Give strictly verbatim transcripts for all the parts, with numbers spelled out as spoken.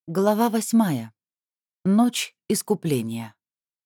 Глава восьмая. Ночь искупления.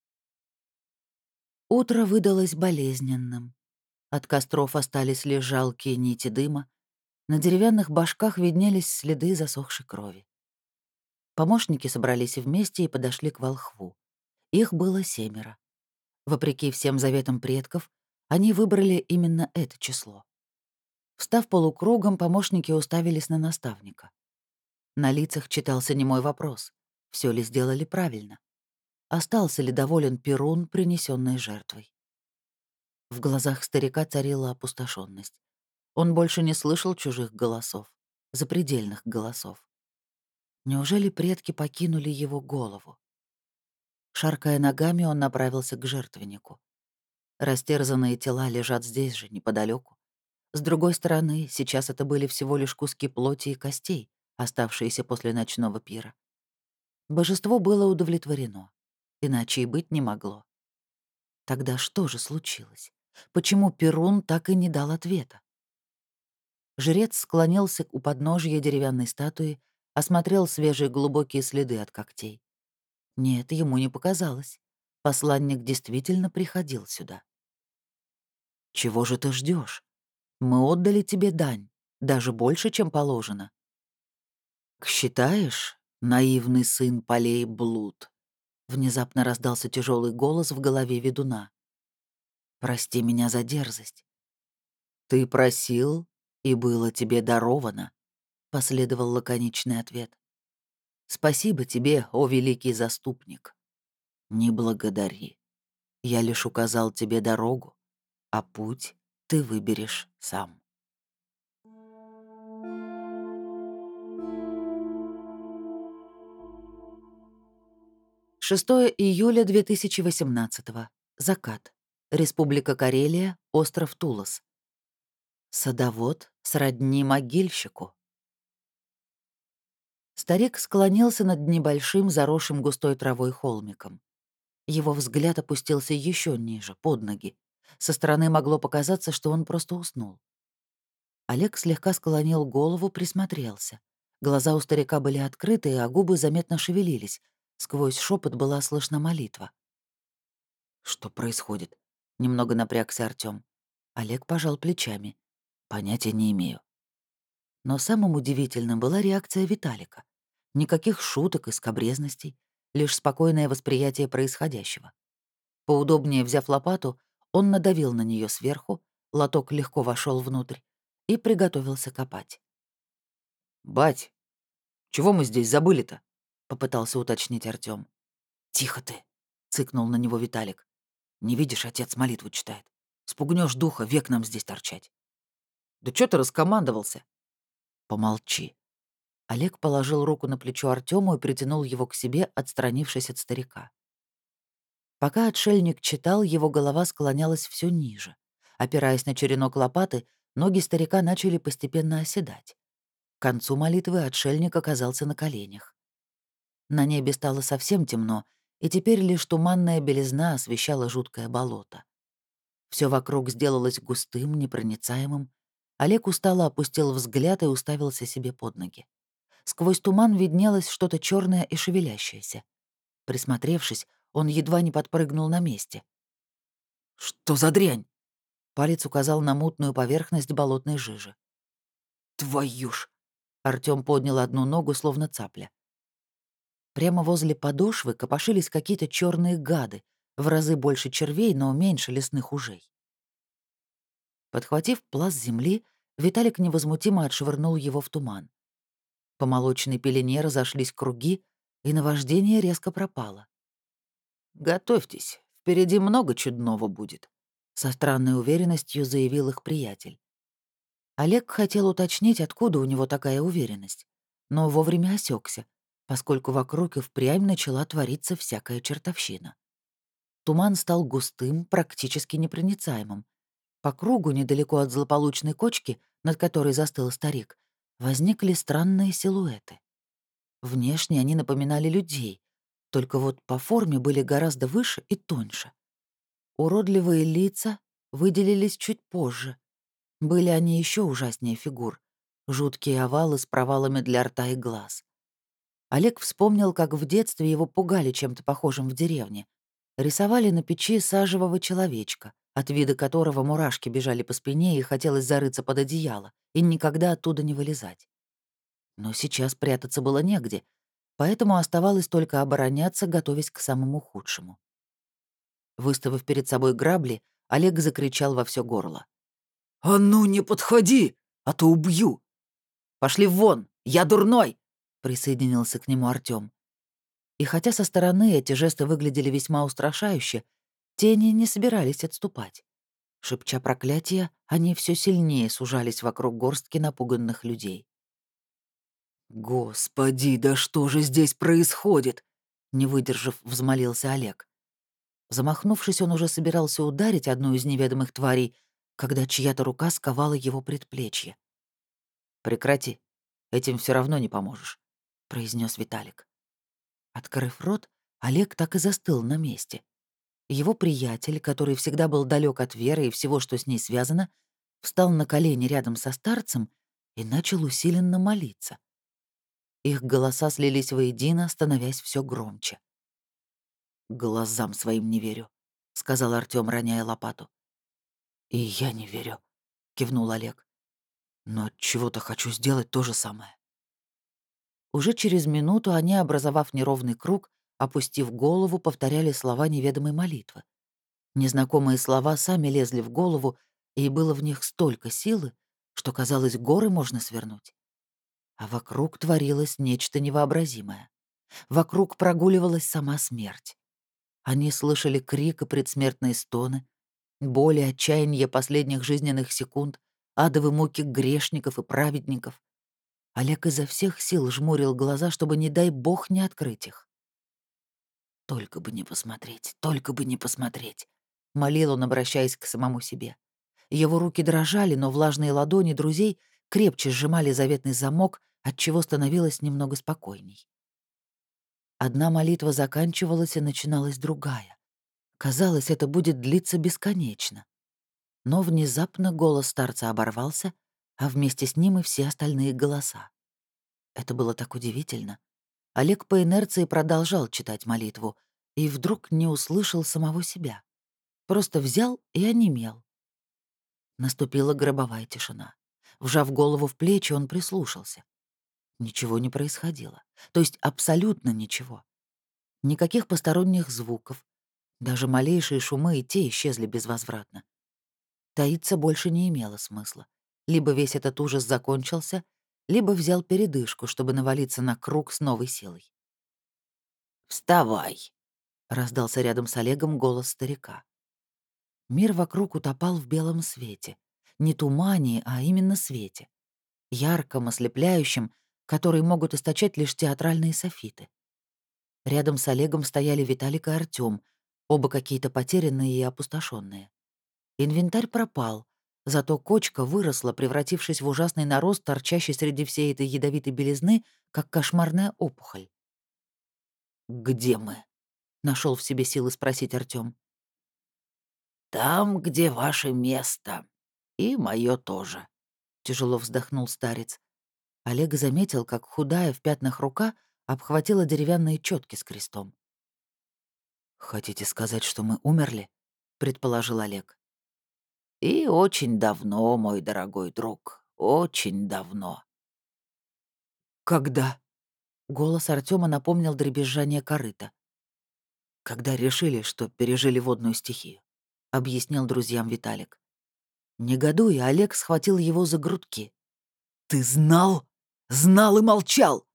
Утро выдалось болезненным. От костров остались лишь жалкие нити дыма. На деревянных башках виднелись следы засохшей крови. Помощники собрались вместе и подошли к волхву. Их было семеро. Вопреки всем заветам предков, они выбрали именно это число. Встав полукругом, помощники уставились на наставника. На лицах читался немой вопрос: все ли сделали правильно? Остался ли доволен Перун, принесенной жертвой? В глазах старика царила опустошенность. Он больше не слышал чужих голосов, запредельных голосов. Неужели предки покинули его голову? Шаркая ногами, он направился к жертвеннику. Растерзанные тела лежат здесь же, неподалеку. С другой стороны, сейчас это были всего лишь куски плоти и костей, оставшиеся после ночного пира. Божество было удовлетворено. Иначе и быть не могло. Тогда что же случилось? Почему Перун так и не дал ответа? Жрец склонился у подножья деревянной статуи, осмотрел свежие глубокие следы от когтей. Нет, ему не показалось. Посланник действительно приходил сюда. «Чего же ты ждешь? Мы отдали тебе дань, даже больше, чем положено». «Считаешь, наивный сын полей блуд?» Внезапно раздался тяжелый голос в голове ведуна. «Прости меня за дерзость». «Ты просил, и было тебе даровано», — последовал лаконичный ответ. «Спасибо тебе, о великий заступник. Не благодари. Я лишь указал тебе дорогу, а путь ты выберешь сам». шестого июля две тысячи восемнадцатого. Закат. Республика Карелия, остров Тулос. Садовод сродни могильщику. Старик склонился над небольшим, заросшим густой травой холмиком. Его взгляд опустился еще ниже, под ноги. Со стороны могло показаться, что он просто уснул. Олег слегка склонил голову, присмотрелся. Глаза у старика были открыты, а губы заметно шевелились. Сквозь шепот была слышна молитва. «Что происходит?» — немного напрягся Артём. Олег пожал плечами. «Понятия не имею». Но самым удивительным была реакция Виталика. Никаких шуток и скабрезностей, лишь спокойное восприятие происходящего. Поудобнее взяв лопату, он надавил на нее сверху, лоток легко вошел внутрь и приготовился копать. «Бать, чего мы здесь забыли-то?» — попытался уточнить Артём. «Тихо ты!» — цыкнул на него Виталик. «Не видишь, отец молитву читает. Спугнешь духа, век нам здесь торчать». «Да чё ты раскомандовался?» «Помолчи». Олег положил руку на плечо Артёму и притянул его к себе, отстранившись от старика. Пока отшельник читал, его голова склонялась все ниже. Опираясь на черенок лопаты, ноги старика начали постепенно оседать. К концу молитвы отшельник оказался на коленях. На небе стало совсем темно, и теперь лишь туманная белизна освещала жуткое болото. Все вокруг сделалось густым, непроницаемым. Олег устало опустил взгляд и уставился себе под ноги. Сквозь туман виднелось что-то черное и шевелящееся. Присмотревшись, он едва не подпрыгнул на месте. «Что за дрянь?» — палец указал на мутную поверхность болотной жижи. «Твою ж!» — Артём поднял одну ногу, словно цапля. Прямо возле подошвы копошились какие-то черные гады, в разы больше червей, но меньше лесных ужей. Подхватив пласт земли, Виталик невозмутимо отшвырнул его в туман. По молочной пелене разошлись круги, и наваждение резко пропало. «Готовьтесь, впереди много чудного будет», — со странной уверенностью заявил их приятель. Олег хотел уточнить, откуда у него такая уверенность, но вовремя осекся, поскольку вокруг и впрямь начала твориться всякая чертовщина. Туман стал густым, практически непроницаемым. По кругу, недалеко от злополучной кочки, над которой застыл старик, возникли странные силуэты. Внешне они напоминали людей, только вот по форме были гораздо выше и тоньше. Уродливые лица выделились чуть позже. Были они еще ужаснее фигур. Жуткие овалы с провалами для рта и глаз. Олег вспомнил, как в детстве его пугали чем-то похожим в деревне. Рисовали на печи сажевого человечка, от вида которого мурашки бежали по спине и хотелось зарыться под одеяло и никогда оттуда не вылезать. Но сейчас прятаться было негде, поэтому оставалось только обороняться, готовясь к самому худшему. Выставив перед собой грабли, Олег закричал во все горло. «А ну не подходи, а то убью!» «Пошли вон! Я дурной!» — присоединился к нему Артём. И хотя со стороны эти жесты выглядели весьма устрашающе, тени не собирались отступать. Шепча проклятия, они все сильнее сужались вокруг горстки напуганных людей. «Господи, да что же здесь происходит?» — не выдержав, взмолился Олег. Замахнувшись, он уже собирался ударить одну из неведомых тварей, когда чья-то рука сковала его предплечье. «Прекрати, этим все равно не поможешь», — произнес Виталик. Открыв рот, Олег так и застыл на месте. Его приятель, который всегда был далек от веры и всего, что с ней связано, встал на колени рядом со старцем и начал усиленно молиться. Их голоса слились воедино, становясь все громче. «Глазам своим не верю», — сказал Артём, роняя лопату. «И я не верю», — кивнул Олег. «Но чего-то хочу сделать то же самое». Уже через минуту они, образовав неровный круг, опустив голову, повторяли слова неведомой молитвы. Незнакомые слова сами лезли в голову, и было в них столько силы, что, казалось, горы можно свернуть. А вокруг творилось нечто невообразимое. Вокруг прогуливалась сама смерть. Они слышали крик и предсмертные стоны, боль и отчаяние последних жизненных секунд, адовые муки грешников и праведников. Олег изо всех сил жмурил глаза, чтобы, не дай бог, не открыть их. «Только бы не посмотреть, только бы не посмотреть», — молил он, обращаясь к самому себе. Его руки дрожали, но влажные ладони друзей крепче сжимали заветный замок, отчего становилось немного спокойней. Одна молитва заканчивалась, и начиналась другая. Казалось, это будет длиться бесконечно. Но внезапно голос старца оборвался, а вместе с ним и все остальные голоса. Это было так удивительно. Олег по инерции продолжал читать молитву и вдруг не услышал самого себя. Просто взял и онемел. Наступила гробовая тишина. Вжав голову в плечи, он прислушался. Ничего не происходило. То есть абсолютно ничего. Никаких посторонних звуков. Даже малейшие шумы и те исчезли безвозвратно. Таиться больше не имело смысла. Либо весь этот ужас закончился, либо взял передышку, чтобы навалиться на круг с новой силой. «Вставай!» — раздался рядом с Олегом голос старика. Мир вокруг утопал в белом свете. Не тумане, а именно свете. Ярком, ослепляющем, который могут источать лишь театральные софиты. Рядом с Олегом стояли Виталик и Артём, оба какие-то потерянные и опустошенные. Инвентарь пропал, зато кочка выросла, превратившись в ужасный нарост, торчащий среди всей этой ядовитой белизны, как кошмарная опухоль. «Где мы?» — нашел в себе силы спросить Артём. «Там, где ваше место. И мое тоже», — тяжело вздохнул старец. Олег заметил, как худая в пятнах рука обхватила деревянные четки с крестом. «Хотите сказать, что мы умерли?» — предположил Олег. «И очень давно, мой дорогой друг, очень давно». «Когда?» — голос Артема напомнил дребезжание корыта. «Когда решили, что пережили водную стихию», — объяснил друзьям Виталик. Негодуя, Олег схватил его за грудки. «Ты знал? Знал и молчал!»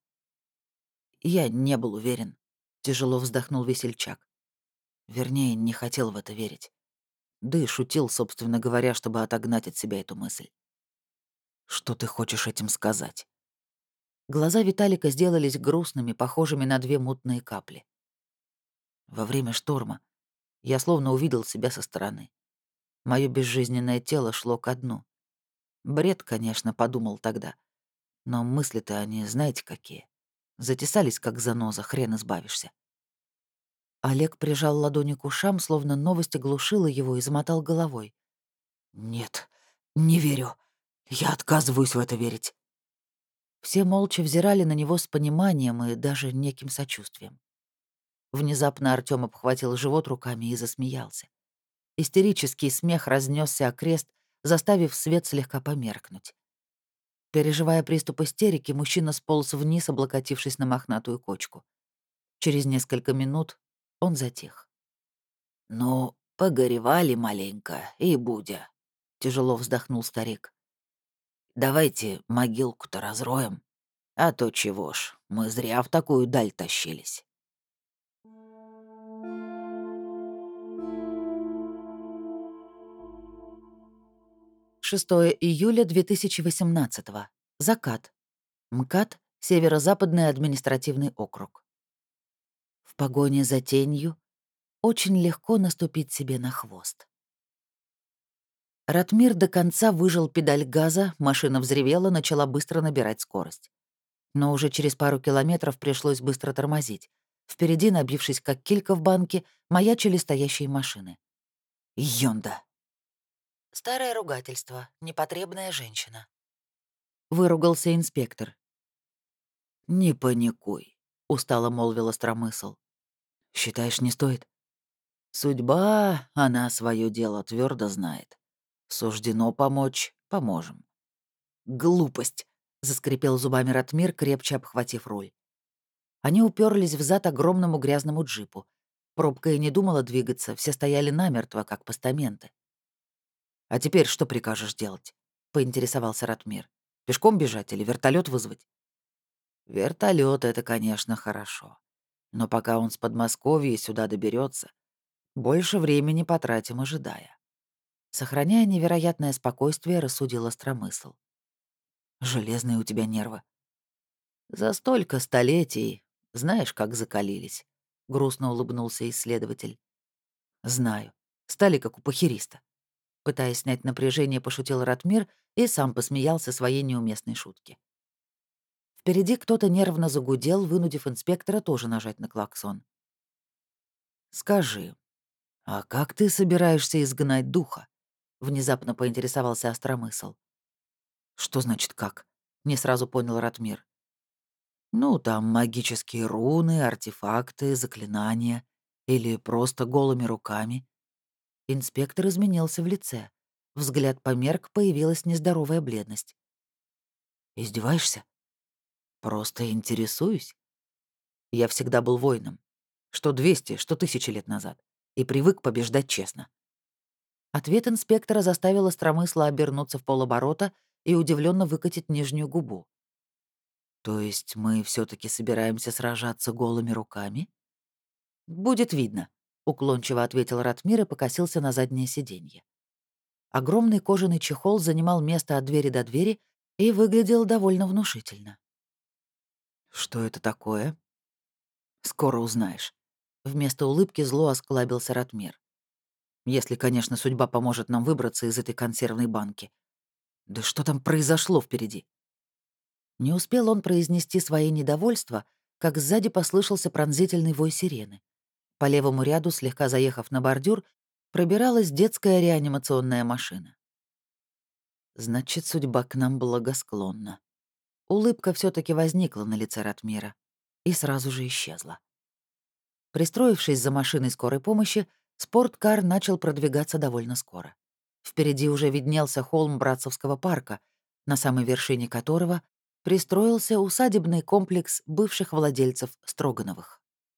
Я не был уверен. Тяжело вздохнул весельчак. Вернее, не хотел в это верить. Да и шутил, собственно говоря, чтобы отогнать от себя эту мысль. «Что ты хочешь этим сказать?» Глаза Виталика сделались грустными, похожими на две мутные капли. Во время шторма я словно увидел себя со стороны. Мое безжизненное тело шло ко дну. Бред, конечно, подумал тогда. Но мысли-то они, знаете, какие. Затесались, как заноза, хрен избавишься. Олег прижал ладони к ушам, словно новость оглушила его, и замотал головой. «Нет, не верю. Я отказываюсь в это верить». Все молча взирали на него с пониманием и даже неким сочувствием. Внезапно Артём обхватил живот руками и засмеялся. Истерический смех разнесся окрест, заставив свет слегка померкнуть. Переживая приступ истерики, мужчина сполз вниз, облокотившись на мохнатую кочку. Через несколько минут он затих. «Ну, погоревали маленько, и будя», — тяжело вздохнул старик. «Давайте могилку-то разроем. А то чего ж, мы зря в такую даль тащились». шестого июля две тысячи восемнадцатого. Закат. МКАД, Северо-Западный административный округ. В погоне за тенью очень легко наступить себе на хвост. Ратмир до конца выжал педаль газа, машина взревела, начала быстро набирать скорость. Но уже через пару километров пришлось быстро тормозить. Впереди, набившись как килька в банке, маячили стоящие машины. Ёнда. Старое ругательство. Непотребная женщина. Выругался инспектор. «Не паникуй», — устало молвил остромысл. «Считаешь, не стоит?» «Судьба, она свое дело твердо знает. Суждено помочь — поможем». «Глупость!» — заскрипел зубами Ратмир, крепче обхватив руль. Они уперлись в зад огромному грязному джипу. Пробка и не думала двигаться, все стояли намертво, как постаменты. «А теперь что прикажешь делать?» — поинтересовался Ратмир. «Пешком бежать или вертолет вызвать?» Вертолет это, конечно, хорошо. Но пока он с Подмосковья сюда доберется, больше времени потратим, ожидая». Сохраняя невероятное спокойствие, рассудил остромысл. «Железные у тебя нервы». «За столько столетий, знаешь, как закалились», — грустно улыбнулся исследователь. «Знаю. Стали как у похериста». Пытаясь снять напряжение, пошутил Ратмир и сам посмеялся своей неуместной шутке. Впереди кто-то нервно загудел, вынудив инспектора тоже нажать на клаксон. «Скажи, а как ты собираешься изгнать духа?» — внезапно поинтересовался остромысл. «Что значит «как»?» — не сразу понял Ратмир. «Ну, там магические руны, артефакты, заклинания. Или просто голыми руками». Инспектор изменился в лице. Взгляд померк, появилась нездоровая бледность. «Издеваешься?» «Просто интересуюсь. Я всегда был воином. Что двести, что тысячи лет назад. И привык побеждать честно». Ответ инспектора заставил остромысла обернуться в полоборота и удивленно выкатить нижнюю губу. «То есть мы все таки собираемся сражаться голыми руками?» «Будет видно», — уклончиво ответил Ратмир и покосился на заднее сиденье. Огромный кожаный чехол занимал место от двери до двери и выглядел довольно внушительно. «Что это такое?» «Скоро узнаешь». Вместо улыбки зло осклабился Ратмир. «Если, конечно, судьба поможет нам выбраться из этой консервной банки. Да что там произошло впереди?» Не успел он произнести свои недовольства, как сзади послышался пронзительный вой сирены. По левому ряду, слегка заехав на бордюр, пробиралась детская реанимационная машина. Значит, судьба к нам благосклонна. Улыбка все таки возникла на лице Ратмира и сразу же исчезла. Пристроившись за машиной скорой помощи, спорткар начал продвигаться довольно скоро. Впереди уже виднелся холм Братцевского парка, на самой вершине которого пристроился усадебный комплекс бывших владельцев Строгановых.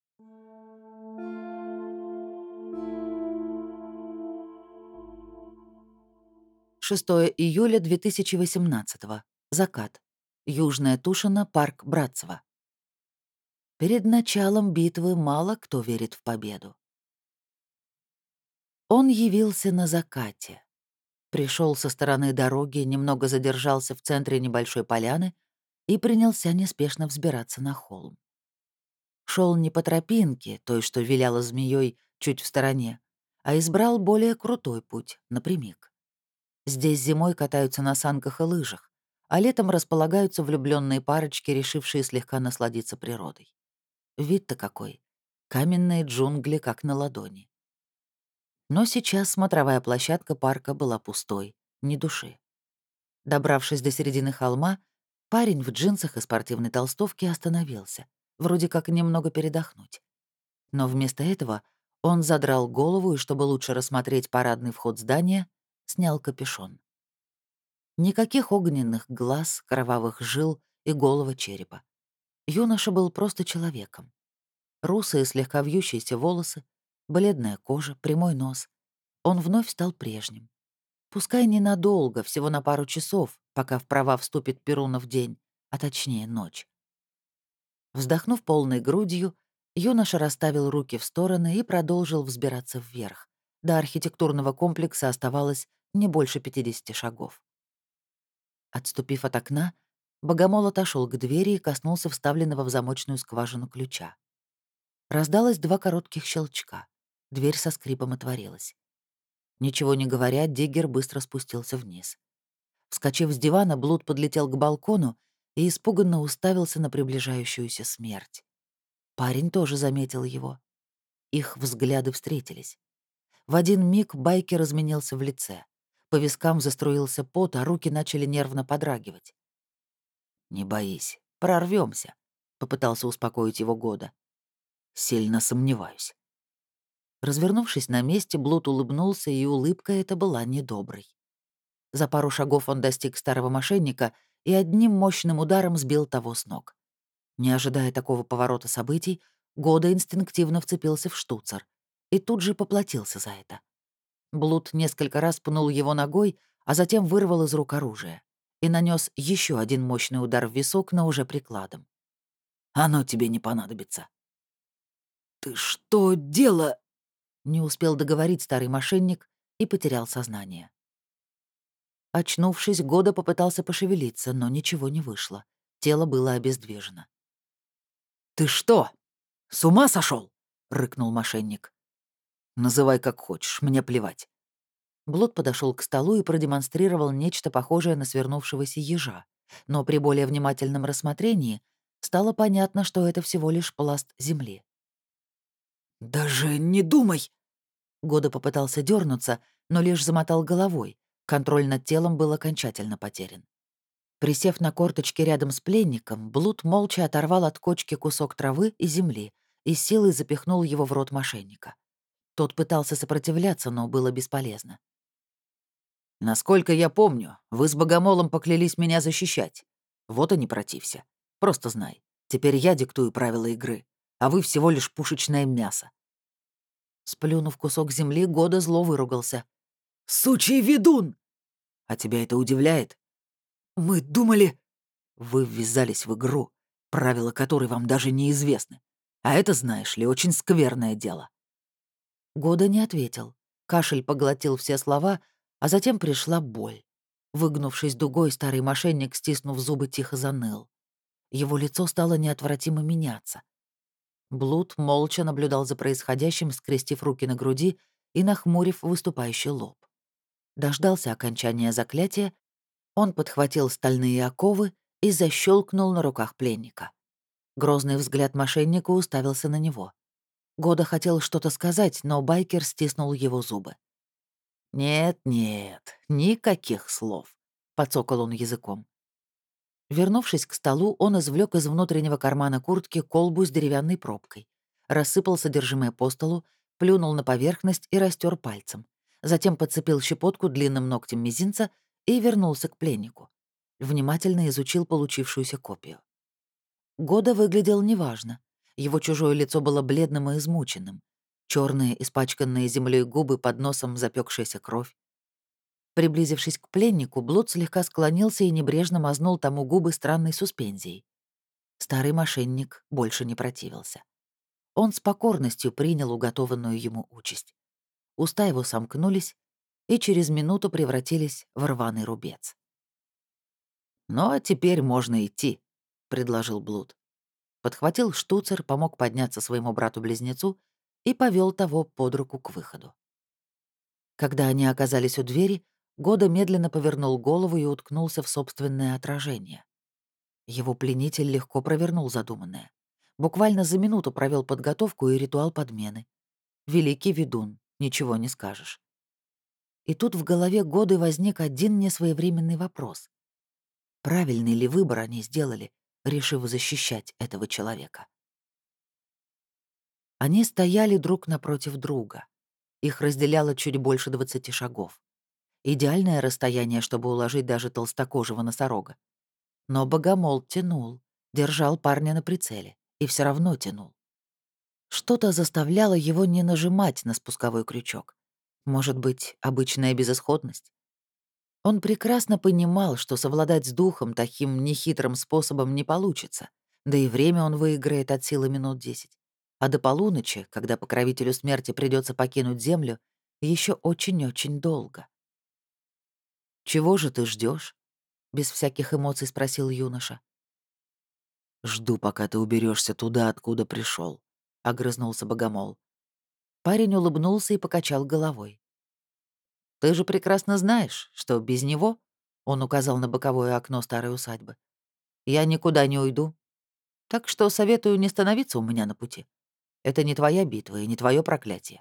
шестого июля две тысячи восемнадцатого. Закат. Южная Тушина, парк Братцева. Перед началом битвы мало кто верит в победу. Он явился на закате. Пришел со стороны дороги, немного задержался в центре небольшой поляны и принялся неспешно взбираться на холм. Шел не по тропинке, той, что виляла змеей чуть в стороне, а избрал более крутой путь, напрямик. Здесь зимой катаются на санках и лыжах, а летом располагаются влюбленные парочки, решившие слегка насладиться природой. Вид-то какой. Каменные джунгли, как на ладони. Но сейчас смотровая площадка парка была пустой, ни души. Добравшись до середины холма, Парень в джинсах и спортивной толстовке остановился, вроде как немного передохнуть. Но вместо этого он задрал голову и, чтобы лучше рассмотреть парадный вход здания, снял капюшон. Никаких огненных глаз, кровавых жил и голого черепа. Юноша был просто человеком. Русые, слегка вьющиеся волосы, бледная кожа, прямой нос. Он вновь стал прежним. Пускай ненадолго, всего на пару часов, пока в права вступит Перунов день, а точнее ночь. Вздохнув полной грудью, юноша расставил руки в стороны и продолжил взбираться вверх. До архитектурного комплекса оставалось не больше пятидесяти шагов. Отступив от окна, Богомол отошел к двери и коснулся вставленного в замочную скважину ключа. Раздалось два коротких щелчка. Дверь со скрипом отворилась. Ничего не говоря, Диггер быстро спустился вниз. Вскочив с дивана, Блуд подлетел к балкону и испуганно уставился на приближающуюся смерть. Парень тоже заметил его. Их взгляды встретились. В один миг байкер изменился в лице. По вискам заструился пот, а руки начали нервно подрагивать. «Не боись, прорвемся, попытался успокоить его Года. «Сильно сомневаюсь». Развернувшись на месте, Блуд улыбнулся, и улыбка эта была недоброй. За пару шагов он достиг старого мошенника и одним мощным ударом сбил того с ног. Не ожидая такого поворота событий, Года инстинктивно вцепился в штуцер и тут же поплатился за это. Блуд несколько раз пнул его ногой, а затем вырвал из рук оружие и нанес еще один мощный удар в висок, но уже прикладом. «Оно тебе не понадобится». «Ты что дело?» — не успел договорить старый мошенник и потерял сознание. Очнувшись, Года попытался пошевелиться, но ничего не вышло. Тело было обездвижено. «Ты что, с ума сошел? Рыкнул мошенник. «Называй как хочешь, мне плевать». Блуд подошел к столу и продемонстрировал нечто похожее на свернувшегося ежа, но при более внимательном рассмотрении стало понятно, что это всего лишь пласт земли. «Даже не думай!» Года попытался дернуться, но лишь замотал головой. Контроль над телом был окончательно потерян. Присев на корточки рядом с пленником, Блуд молча оторвал от кочки кусок травы и земли и с силой запихнул его в рот мошенника. Тот пытался сопротивляться, но было бесполезно. «Насколько я помню, вы с Богомолом поклялись меня защищать. Вот и не протився. Просто знай, теперь я диктую правила игры, а вы всего лишь пушечное мясо». Сплюнув кусок земли, Года зло выругался. «Сучий ведун!» «А тебя это удивляет?» «Мы думали...» «Вы ввязались в игру, правила которой вам даже неизвестны. А это, знаешь ли, очень скверное дело». Года не ответил. Кашель поглотил все слова, а затем пришла боль. Выгнувшись дугой, старый мошенник, стиснув зубы, тихо заныл. Его лицо стало неотвратимо меняться. Блуд молча наблюдал за происходящим, скрестив руки на груди и нахмурив выступающий лоб. Дождался окончания заклятия, он подхватил стальные оковы и защелкнул на руках пленника. Грозный взгляд мошенника уставился на него. Года хотел что-то сказать, но байкер стиснул его зубы. «Нет-нет, никаких слов», — подсокал он языком. Вернувшись к столу, он извлек из внутреннего кармана куртки колбу с деревянной пробкой, рассыпал содержимое по столу, плюнул на поверхность и растер пальцем. Затем подцепил щепотку длинным ногтем мизинца и вернулся к пленнику. Внимательно изучил получившуюся копию. Года выглядел неважно. Его чужое лицо было бледным и измученным. Черные, испачканные землей губы, под носом запекшаяся кровь. Приблизившись к пленнику, Блуд слегка склонился и небрежно мазнул тому губы странной суспензией. Старый мошенник больше не противился. Он с покорностью принял уготованную ему участь. Уста его сомкнулись и через минуту превратились в рваный рубец. «Ну, а теперь можно идти», — предложил Блуд. Подхватил штуцер, помог подняться своему брату-близнецу и повел того под руку к выходу. Когда они оказались у двери, Года медленно повернул голову и уткнулся в собственное отражение. Его пленитель легко провернул задуманное. Буквально за минуту провел подготовку и ритуал подмены. Великий ведун, ничего не скажешь. И тут в голове Годы возник один несвоевременный вопрос. правильный ли выбор они сделали, решив защищать этого человека. Они стояли друг напротив друга. Их разделяло чуть больше двадцати шагов. Идеальное расстояние, чтобы уложить даже толстокожего носорога. Но богомол тянул, держал парня на прицеле и все равно тянул. Что-то заставляло его не нажимать на спусковой крючок. Может быть, обычная безысходность? Он прекрасно понимал, что совладать с духом таким нехитрым способом не получится, да и время он выиграет от силы минут десять. А до полуночи, когда покровителю смерти придется покинуть Землю, еще очень-очень долго. «Чего же ты ждешь? Без всяких эмоций спросил юноша. «Жду, пока ты уберешься туда, откуда пришел, огрызнулся богомол. Парень улыбнулся и покачал головой. «Ты же прекрасно знаешь, что без него, — он указал на боковое окно старой усадьбы, — я никуда не уйду. Так что советую не становиться у меня на пути. Это не твоя битва и не твое проклятие».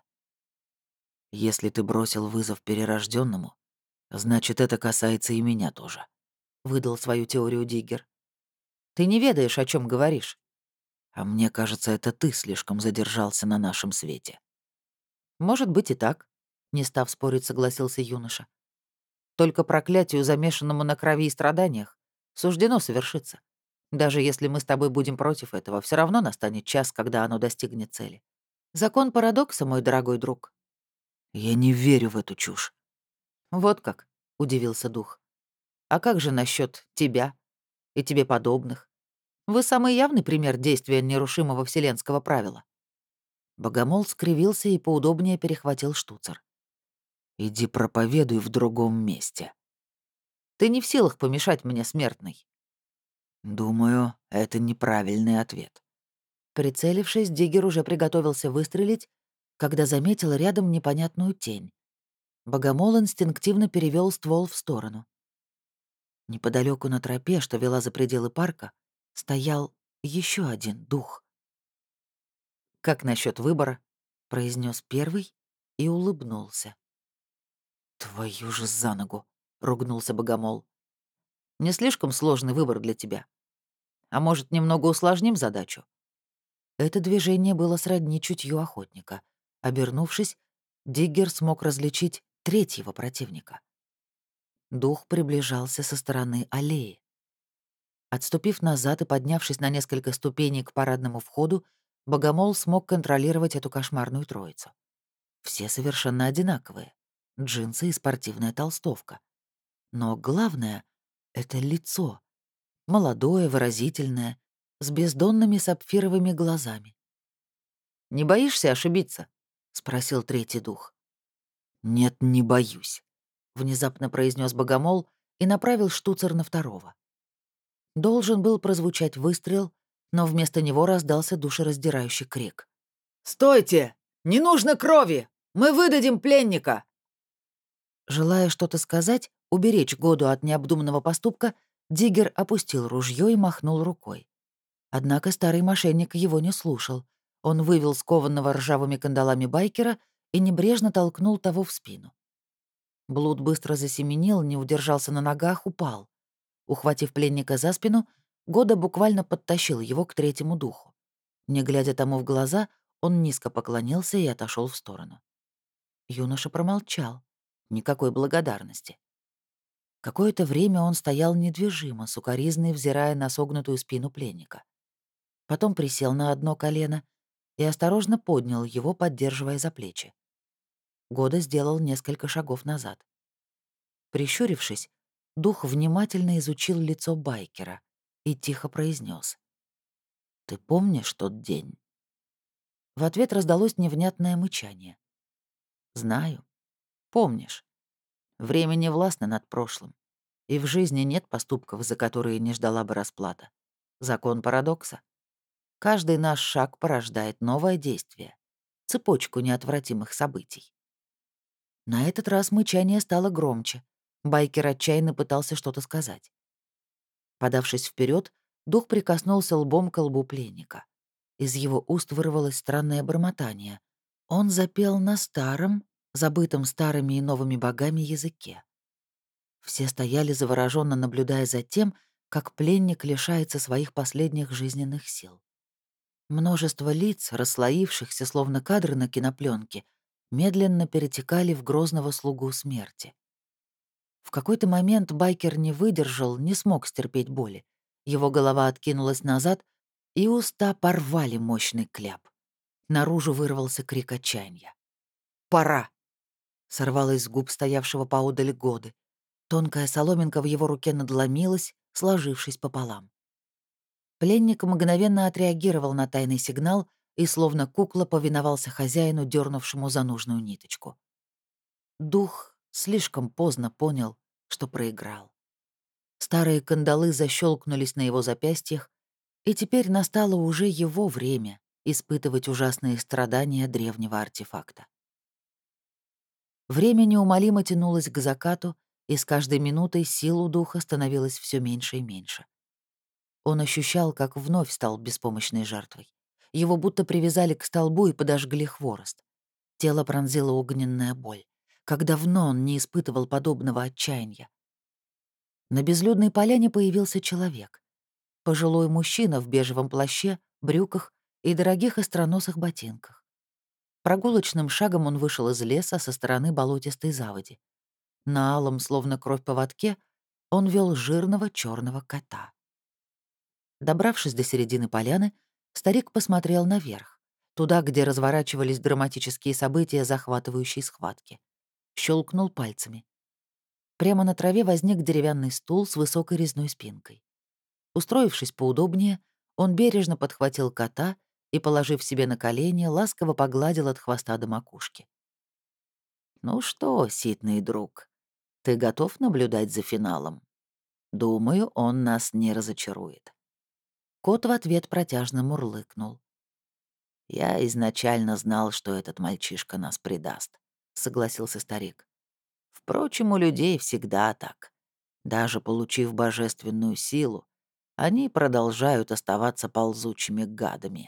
«Если ты бросил вызов перерожденному, значит, это касается и меня тоже», — выдал свою теорию Диггер. «Ты не ведаешь, о чем говоришь». «А мне кажется, это ты слишком задержался на нашем свете». «Может быть и так», — не став спорить, согласился юноша. «Только проклятию, замешанному на крови и страданиях, суждено совершиться. Даже если мы с тобой будем против этого, все равно настанет час, когда оно достигнет цели. Закон парадокса, мой дорогой друг». «Я не верю в эту чушь». «Вот как», — удивился дух. «А как же насчет тебя и тебе подобных? Вы самый явный пример действия нерушимого вселенского правила». Богомол скривился и поудобнее перехватил штуцер. «Иди проповедуй в другом месте». «Ты не в силах помешать мне, смертный». «Думаю, это неправильный ответ». Прицелившись, Диггер уже приготовился выстрелить, когда заметил рядом непонятную тень. Богомол инстинктивно перевел ствол в сторону. Неподалеку на тропе, что вела за пределы парка, стоял еще один дух. «Как насчет выбора?» — произнес первый и улыбнулся. «Твою же за ногу!» — ругнулся богомол. «Не слишком сложный выбор для тебя. А может, немного усложним задачу?» Это движение было сродни чутью охотника. Обернувшись, Диггер смог различить третьего противника. Дух приближался со стороны аллеи. Отступив назад и поднявшись на несколько ступеней к парадному входу, богомол смог контролировать эту кошмарную троицу. Все совершенно одинаковые. Джинсы и спортивная толстовка. Но главное — это лицо. Молодое, выразительное, с бездонными сапфировыми глазами. «Не боишься ошибиться?» — спросил третий дух. «Нет, не боюсь», — внезапно произнес богомол и направил штуцер на второго. Должен был прозвучать выстрел, но вместо него раздался душераздирающий крик. «Стойте! Не нужно крови! Мы выдадим пленника!» Желая что-то сказать, уберечь Году от необдуманного поступка, Диггер опустил ружье и махнул рукой. Однако старый мошенник его не слушал. Он вывел скованного ржавыми кандалами байкера и небрежно толкнул того в спину. Блуд быстро засеменил, не удержался на ногах, упал. Ухватив пленника за спину, Года буквально подтащил его к третьему духу. Не глядя тому в глаза, он низко поклонился и отошел в сторону. Юноша промолчал. Никакой благодарности. Какое-то время он стоял недвижимо, с укоризной взирая на согнутую спину пленника. Потом присел на одно колено и осторожно поднял его, поддерживая за плечи. Года сделал несколько шагов назад. Прищурившись, дух внимательно изучил лицо байкера и тихо произнес: «Ты помнишь тот день?» В ответ раздалось невнятное мычание. «Знаю. Помнишь. Время не властно над прошлым, и в жизни нет поступков, за которые не ждала бы расплата. Закон парадокса. Каждый наш шаг порождает новое действие, цепочку неотвратимых событий». На этот раз мычание стало громче. Байкер отчаянно пытался что-то сказать. Подавшись вперед, дух прикоснулся лбом к лбу пленника. Из его уст вырвалось странное бормотание. Он запел на старом, забытом старыми и новыми богами языке. Все стояли завороженно, наблюдая за тем, как пленник лишается своих последних жизненных сил. Множество лиц, расслоившихся, словно кадры на кинопленке, медленно перетекали в грозного слугу смерти. В какой-то момент байкер не выдержал, не смог стерпеть боли. Его голова откинулась назад, и уста порвали мощный кляп. Наружу вырвался крик отчаяния. «Пора!» — сорвалась с губ стоявшего поодаль Годы. Тонкая соломинка в его руке надломилась, сложившись пополам. Пленник мгновенно отреагировал на тайный сигнал и, словно кукла, повиновался хозяину, дернувшему за нужную ниточку. Дух слишком поздно понял, что проиграл. Старые кандалы защелкнулись на его запястьях, и теперь настало уже его время испытывать ужасные страдания древнего артефакта. Время неумолимо тянулось к закату, и с каждой минутой сил у духа становилось все меньше и меньше. Он ощущал, как вновь стал беспомощной жертвой. Его будто привязали к столбу и подожгли хворост. Тело пронзила огненная боль. Как давно он не испытывал подобного отчаяния. На безлюдной поляне появился человек. Пожилой мужчина в бежевом плаще, брюках и дорогих остроносых ботинках. Прогулочным шагом он вышел из леса со стороны болотистой заводи. На алом, словно кровь поводке, он вел жирного черного кота. Добравшись до середины поляны, старик посмотрел наверх, туда, где разворачивались драматические события захватывающей схватки. Щелкнул пальцами. Прямо на траве возник деревянный стул с высокой резной спинкой. Устроившись поудобнее, он бережно подхватил кота и, положив себе на колени, ласково погладил от хвоста до макушки. «Ну что, ситный друг, ты готов наблюдать за финалом? Думаю, он нас не разочарует». Кот в ответ протяжно мурлыкнул. «Я изначально знал, что этот мальчишка нас предаст», — согласился старик. «Впрочем, у людей всегда так. Даже получив божественную силу, они продолжают оставаться ползучими гадами».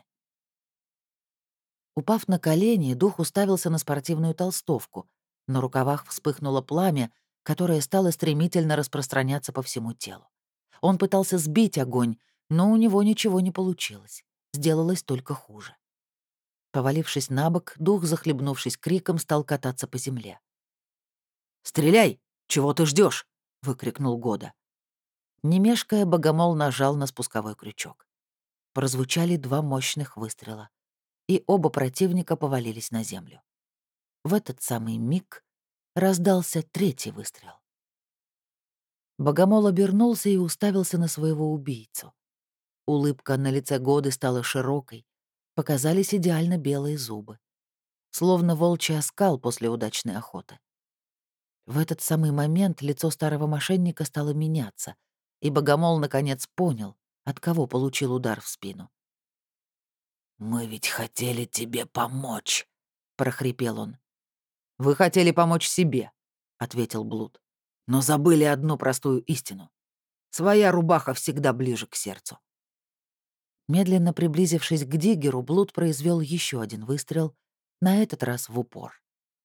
Упав на колени, дух уставился на спортивную толстовку. На рукавах вспыхнуло пламя, которое стало стремительно распространяться по всему телу. Он пытался сбить огонь, но у него ничего не получилось. Сделалось только хуже. Повалившись на бок, дух, захлебнувшись криком, стал кататься по земле. «Стреляй! Чего ты ждешь? Выкрикнул Года. Не мешкая, богомол нажал на спусковой крючок. Прозвучали два мощных выстрела, и оба противника повалились на землю. В этот самый миг раздался третий выстрел. Богомол обернулся и уставился на своего убийцу. Улыбка на лице Годы стала широкой, показались идеально белые зубы. Словно волчий оскал после удачной охоты. В этот самый момент лицо старого мошенника стало меняться, и Богомол наконец понял, от кого получил удар в спину. «Мы ведь хотели тебе помочь», — прохрипел он. «Вы хотели помочь себе», — ответил Блуд. «Но забыли одну простую истину. Своя рубаха всегда ближе к сердцу». Медленно приблизившись к Диггеру, Блуд произвел еще один выстрел, на этот раз в упор.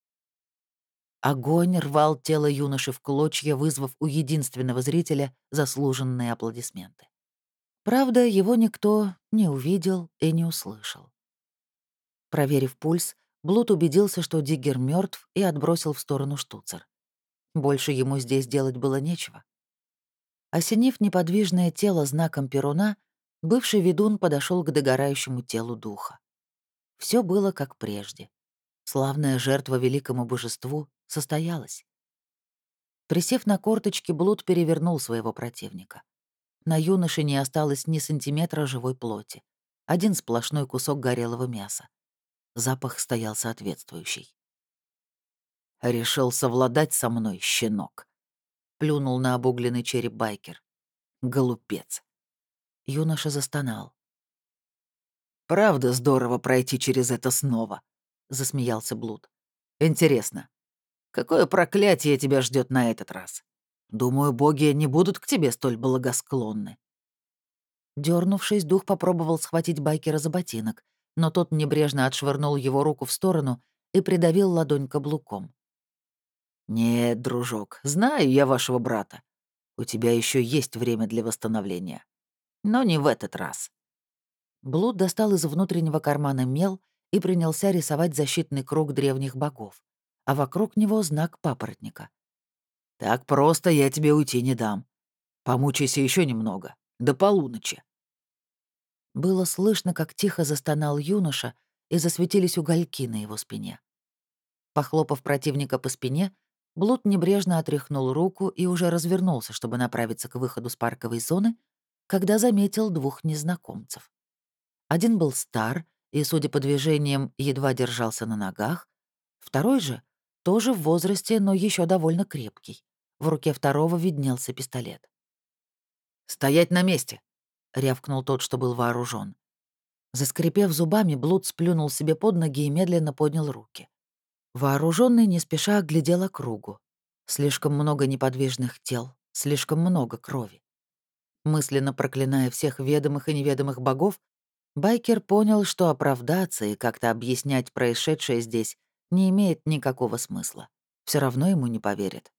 Огонь рвал тело юноши в клочья, вызвав у единственного зрителя заслуженные аплодисменты. Правда, его никто не увидел и не услышал. Проверив пульс, Блуд убедился, что Диггер мертв, и отбросил в сторону штуцер. Больше ему здесь делать было нечего. Осенив неподвижное тело знаком Перуна, бывший ведун подошел к догорающему телу духа. Все было как прежде. Славная жертва великому божеству состоялась. Присев на корточки, Блуд перевернул своего противника. На юноше не осталось ни сантиметра живой плоти. Один сплошной кусок горелого мяса. Запах стоял соответствующий. «Решил совладать со мной, щенок», — плюнул на обугленный череп байкер. «Голупец». Юноша застонал. «Правда здорово пройти через это снова», — засмеялся Блуд. «Интересно, какое проклятие тебя ждет на этот раз? Думаю, боги не будут к тебе столь благосклонны». Дернувшись, дух попробовал схватить байкера за ботинок, но тот небрежно отшвырнул его руку в сторону и придавил ладонь каблуком. «Нет, дружок, знаю я вашего брата. У тебя еще есть время для восстановления. Но не в этот раз». Блуд достал из внутреннего кармана мел и принялся рисовать защитный круг древних богов, а вокруг него знак папоротника. «Так просто я тебе уйти не дам. Помучайся еще немного, до полуночи». Было слышно, как тихо застонал юноша, и засветились угольки на его спине. Похлопав противника по спине, Блуд небрежно отряхнул руку и уже развернулся, чтобы направиться к выходу с парковой зоны, когда заметил двух незнакомцев. Один был стар и, судя по движениям, едва держался на ногах, второй же тоже в возрасте, но еще довольно крепкий. В руке второго виднелся пистолет. «Стоять на месте!» — рявкнул тот, что был вооружен. Заскрипев зубами, Блуд сплюнул себе под ноги и медленно поднял руки. Вооруженный не спеша оглядел округу. Слишком много неподвижных тел, слишком много крови. Мысленно проклиная всех ведомых и неведомых богов, байкер понял, что оправдаться и как-то объяснять происшедшее здесь не имеет никакого смысла. Все равно ему не поверят.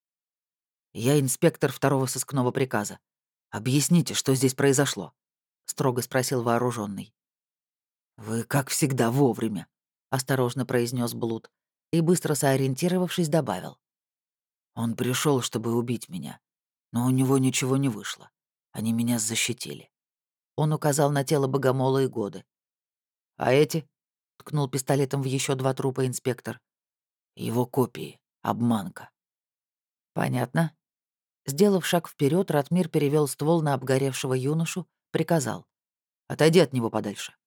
«Я инспектор второго сыскного приказа. Объясните, что здесь произошло?» — строго спросил вооруженный. «Вы, как всегда, вовремя», — осторожно произнес Блуд и, быстро сориентировавшись, добавил. «Он пришел, чтобы убить меня, но у него ничего не вышло. Они меня защитили». Он указал на тело богомола и годы. «А эти?» — ткнул пистолетом в еще два трупа инспектор. «Его копии. Обманка». «Понятно». Сделав шаг вперед, Ратмир перевел ствол на обгоревшего юношу, приказал. «Отойди от него подальше».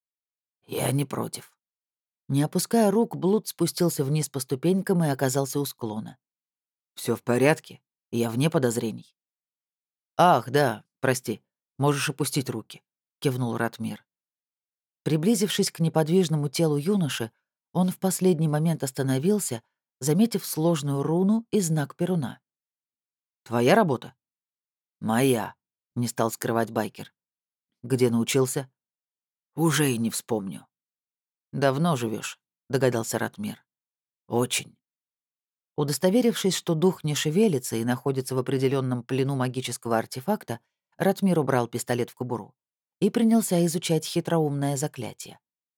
«Я не против». Не опуская рук, Блуд спустился вниз по ступенькам и оказался у склона. Все в порядке? Я вне подозрений». «Ах, да, прости. Можешь опустить руки», — кивнул Ратмир. Приблизившись к неподвижному телу юноши, он в последний момент остановился, заметив сложную руну и знак Перуна. «Твоя работа?» «Моя», — не стал скрывать байкер. «Где научился?» «Уже и не вспомню». «Давно живешь, догадался Ратмир. «Очень». Удостоверившись, что дух не шевелится и находится в определенном плену магического артефакта, Ратмир убрал пистолет в кобуру и принялся изучать хитроумное заклятие.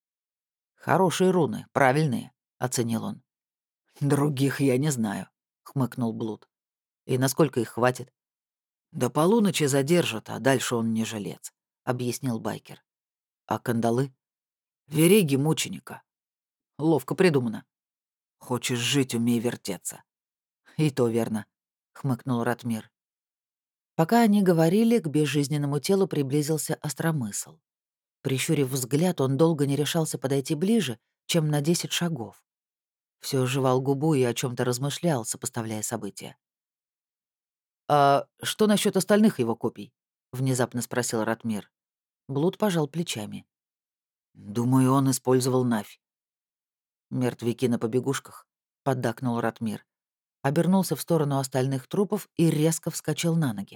«Хорошие руны, правильные», — оценил он. «Других я не знаю», — хмыкнул Блуд. «И насколько их хватит?» «До полуночи задержат, а дальше он не жилец», — объяснил байкер. «А кандалы?» «Вериги мученика». «Ловко придумано». «Хочешь жить, умей вертеться». «И то верно», — хмыкнул Ратмир. Пока они говорили, к безжизненному телу приблизился остромысл. Прищурив взгляд, он долго не решался подойти ближе, чем на десять шагов. Все жевал губу и о чем то размышлял, сопоставляя события. «А что насчет остальных его копий?» — внезапно спросил Ратмир. Блуд пожал плечами. «Думаю, он использовал Навь». «Мертвяки на побегушках», — поддакнул Ратмир. Обернулся в сторону остальных трупов и резко вскочил на ноги.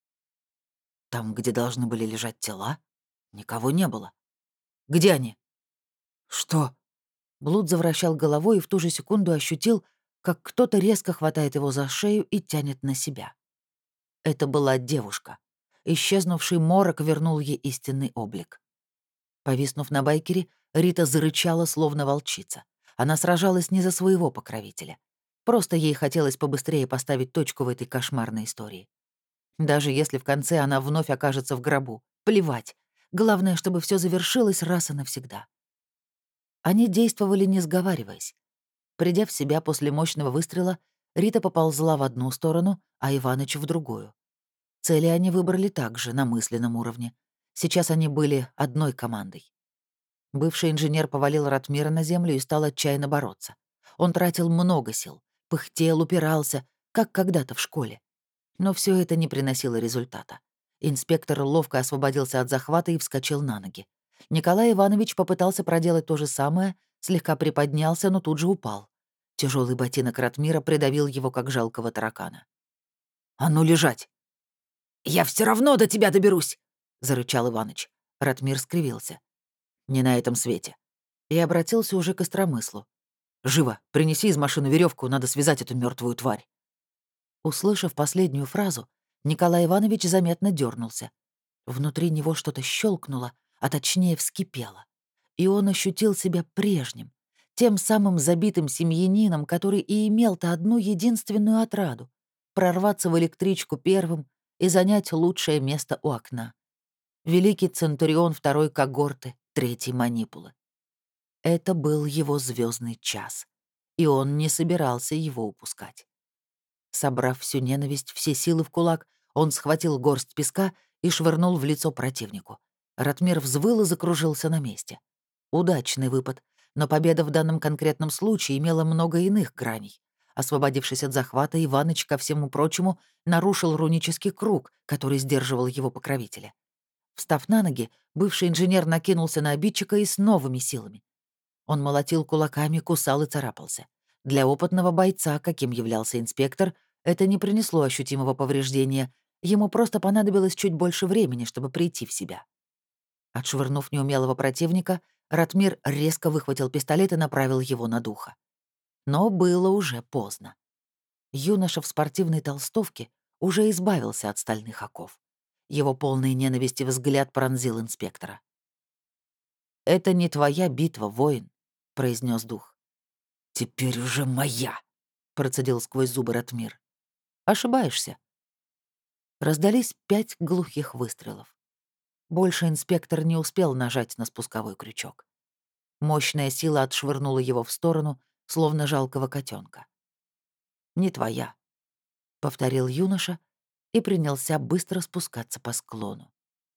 «Там, где должны были лежать тела, никого не было. Где они?» «Что?» Блуд завращал головой и в ту же секунду ощутил, как кто-то резко хватает его за шею и тянет на себя. Это была девушка. Исчезнувший морок вернул ей истинный облик. Повиснув на байкере, Рита зарычала, словно волчица. Она сражалась не за своего покровителя. Просто ей хотелось побыстрее поставить точку в этой кошмарной истории. Даже если в конце она вновь окажется в гробу. Плевать. Главное, чтобы все завершилось раз и навсегда. Они действовали, не сговариваясь. Придя в себя после мощного выстрела, Рита поползла в одну сторону, а Иваныч — в другую. Цели они выбрали также, на мысленном уровне. Сейчас они были одной командой. Бывший инженер повалил Ратмира на землю и стал отчаянно бороться. Он тратил много сил, пыхтел, упирался, как когда-то в школе. Но все это не приносило результата. Инспектор ловко освободился от захвата и вскочил на ноги. Николай Иванович попытался проделать то же самое, слегка приподнялся, но тут же упал. Тяжелый ботинок Ратмира придавил его, как жалкого таракана. «А ну, лежать!» «Я все равно до тебя доберусь!» — зарычал Иваныч. Ратмир скривился. «Не на этом свете». И обратился уже к остромыслу. «Живо, принеси из машины веревку, надо связать эту мертвую тварь». Услышав последнюю фразу, Николай Иванович заметно дернулся. Внутри него что-то щелкнуло, а точнее вскипело. И он ощутил себя прежним, тем самым забитым семьянином, который и имел-то одну единственную отраду — прорваться в электричку первым и занять лучшее место у окна. Великий центурион второй когорты, третьей манипулы. Это был его звездный час, и он не собирался его упускать. Собрав всю ненависть, все силы в кулак, он схватил горсть песка и швырнул в лицо противнику. Ратмир взвыл и закружился на месте. Удачный выпад, но победа в данном конкретном случае имела много иных граней. Освободившись от захвата, Иваныч, ко всему прочему, нарушил рунический круг, который сдерживал его покровителя. Встав на ноги, бывший инженер накинулся на обидчика и с новыми силами. Он молотил кулаками, кусал и царапался. Для опытного бойца, каким являлся инспектор, это не принесло ощутимого повреждения, ему просто понадобилось чуть больше времени, чтобы прийти в себя. Отшвырнув неумелого противника, Ратмир резко выхватил пистолет и направил его на духа. Но было уже поздно. Юноша в спортивной толстовке уже избавился от стальных оков. Его полный ненависти взгляд пронзил инспектора. «Это не твоя битва, воин», — произнес дух. «Теперь уже моя», — процедил сквозь зубы Ратмир. «Ошибаешься». Раздались пять глухих выстрелов. Больше инспектор не успел нажать на спусковой крючок. Мощная сила отшвырнула его в сторону, словно жалкого котенка. «Не твоя», — повторил юноша и принялся быстро спускаться по склону.